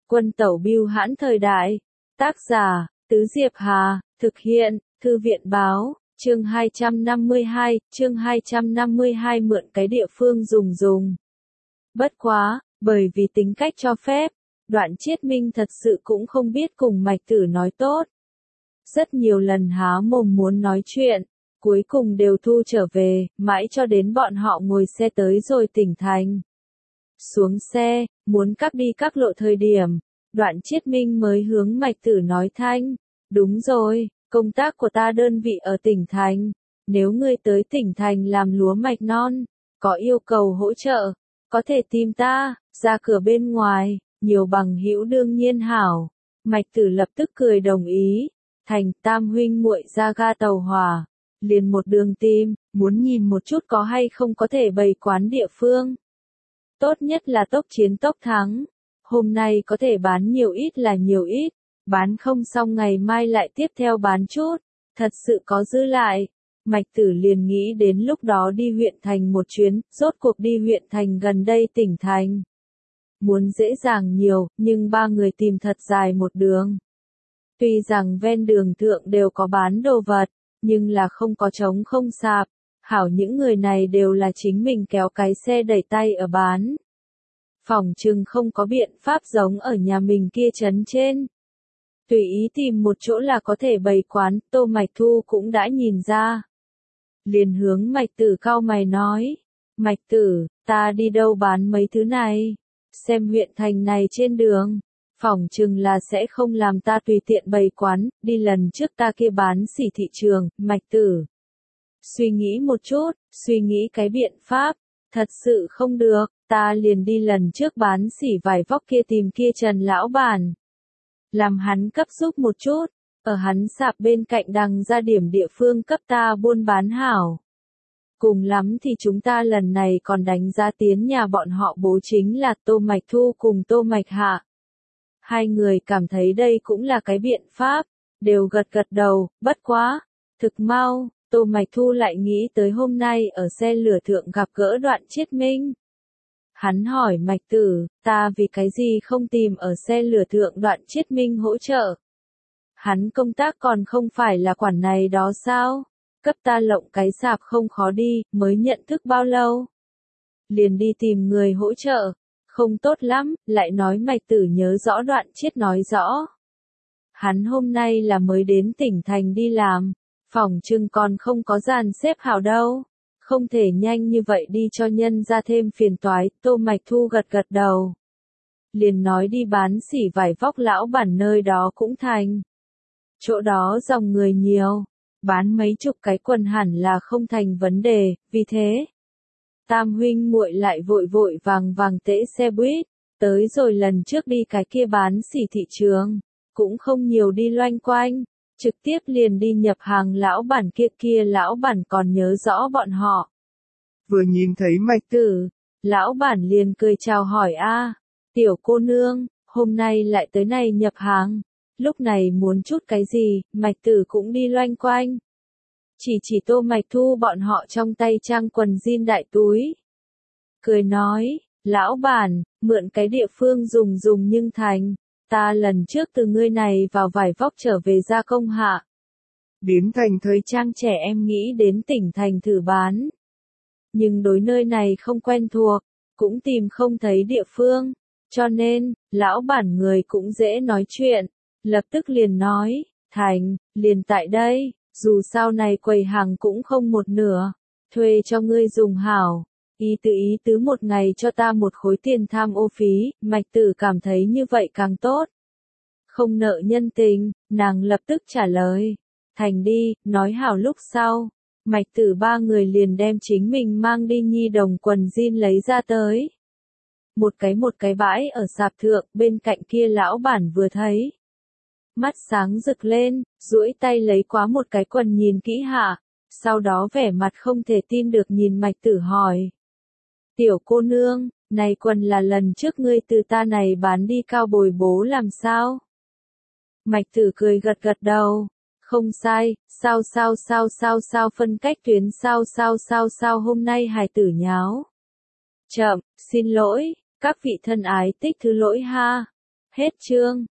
Quân tẩu bưu hãn thời đại. Tác giả, Tứ Diệp Hà, thực hiện, Thư viện báo, chương 252, mượn cái địa phương dùng. Bất quá, bởi vì tính cách cho phép, Đoạn Chiết Minh thật sự cũng không biết cùng Mạch Tử nói tốt. Rất nhiều lần há mồm muốn nói chuyện, cuối cùng đều thu trở về, mãi cho đến bọn họ ngồi xe tới rồi tỉnh thành. Xuống xe, muốn cắp đi các lộ thời điểm, Đoạn Chiết Minh mới hướng Mạch Tử nói thanh, đúng rồi, công tác của ta đơn vị ở tỉnh thành, nếu ngươi tới tỉnh thành làm lúa mạch non, có yêu cầu hỗ trợ, có thể tìm ta, ra cửa bên ngoài, nhiều bằng hữu đương nhiên hảo. Mạch Tử lập tức cười đồng ý, thành tam huynh muội ra ga tàu hỏa, liền một đường tìm, muốn nhìn một chút có hay không có thể bày quán địa phương. Tốt nhất là tốc chiến tốc thắng, hôm nay có thể bán nhiều ít là nhiều ít, bán không xong ngày mai lại tiếp theo bán chút, thật sự có dư lại. Mạch Tử liền nghĩ đến lúc đó đi huyện thành một chuyến, rốt cuộc đi huyện thành gần đây tỉnh thành. Muốn dễ dàng nhiều, nhưng ba người tìm thật dài một đường. Tuy rằng ven đường thượng đều có bán đồ vật, nhưng là không có trống không sạp, hảo những người này đều là chính mình kéo cái xe đẩy tay ở bán. Phỏng chừng không có biện pháp giống ở nhà mình kia trấn trên. Tùy ý tìm một chỗ là có thể bày quán, Tô Mạch Thu cũng đã nhìn ra. Liền hướng Mạch Tử cau mày nói, Mạch Tử, ta đi đâu bán mấy thứ này, xem huyện thành này trên đường, phỏng chừng là sẽ không làm ta tùy tiện bày quán, đi lần trước ta kia bán xỉ thị trường, Mạch Tử. Suy nghĩ một chút, suy nghĩ cái biện pháp, thật sự không được, ta liền đi lần trước bán xỉ vải vóc kia tìm kia Trần lão bản. Làm hắn cấp giúp một chút, ở hắn sạp bên cạnh đằng ra điểm địa phương cấp ta buôn bán hảo. Cùng lắm thì chúng ta lần này còn đánh giá tiến nhà bọn họ bố chính là Tô Mạch Thu cùng Tô Mạch Hạ. Hai người cảm thấy đây cũng là cái biện pháp, đều gật đầu, bất quá, thực mau, Tô Mạch Thu lại nghĩ tới hôm nay ở xe lửa thượng gặp gỡ Đoạn Chiết Minh. Hắn hỏi Mạch Tử, ta vì cái gì không tìm ở xe lửa thượng Đoạn Chiết Minh hỗ trợ? Hắn công tác còn không phải là quản này đó sao? Cấp ta lộng cái sạp không khó đi, mới nhận thức bao lâu? Liền đi tìm người hỗ trợ, không tốt lắm, lại nói Mạch Tử nhớ rõ Đoạn Chiết nói rõ. Hắn hôm nay là mới đến tỉnh thành đi làm, phỏng chừng còn không có dàn xếp hảo đâu. Không thể nhanh như vậy đi cho nhân ra thêm phiền toái, Tô Mạch Thu gật đầu. Liền nói đi bán xỉ vải vóc lão bản nơi đó cũng thành. Chỗ đó dòng người nhiều, bán mấy chục cái quần hẳn là không thành vấn đề, vì thế. Tam huynh muội lại vội vàng tễ xe buýt, tới rồi lần trước đi cái kia bán xỉ thị trường, cũng không nhiều đi loanh quanh. Trực tiếp liền đi nhập hàng lão bản kia lão bản còn nhớ rõ bọn họ. Vừa nhìn thấy Mạch Tử, lão bản liền cười chào hỏi tiểu cô nương, hôm nay lại tới này nhập hàng, lúc này muốn chút cái gì, Mạch Tử cũng đi loanh quanh. Chỉ Tô Mạch Thu bọn họ trong tay trang quần jean đại túi. Cười nói, lão bản, mượn cái địa phương dùng nhưng thành. Ta lần trước từ ngươi này vào vải vóc trở về gia công hạ. Biến thành thời trang trẻ em nghĩ đến tỉnh thành thử bán. Nhưng đối nơi này không quen thuộc, cũng tìm không thấy địa phương. Cho nên, lão bản người cũng dễ nói chuyện. Lập tức liền nói, thành, liền tại đây, dù sao này quầy hàng cũng không một nửa. Thuê cho ngươi dùng hảo. Ý tứ một ngày cho ta một khối tiền tham ô phí, Mạch Tử cảm thấy như vậy càng tốt. Không nợ nhân tình, nàng lập tức trả lời. Thành đi, nói hảo lúc sau. Mạch Tử ba người liền đem chính mình mang đi nhi đồng quần jean lấy ra tới. Một cái bãi ở sạp thượng, bên cạnh kia lão bản vừa thấy. Mắt sáng rực lên, duỗi tay lấy quá một cái quần nhìn kỹ hạ. Sau đó vẻ mặt không thể tin được nhìn Mạch Tử hỏi. Tiểu cô nương, này quần là lần trước ngươi từ ta này bán đi Cao Bồi bố làm sao? Mạch Tử cười gật đầu. Không sai, sao phân cách tuyến sao hôm nay hài tử nháo. Chậm, xin lỗi, các vị thân ái tích thứ lỗi ha. Hết chương.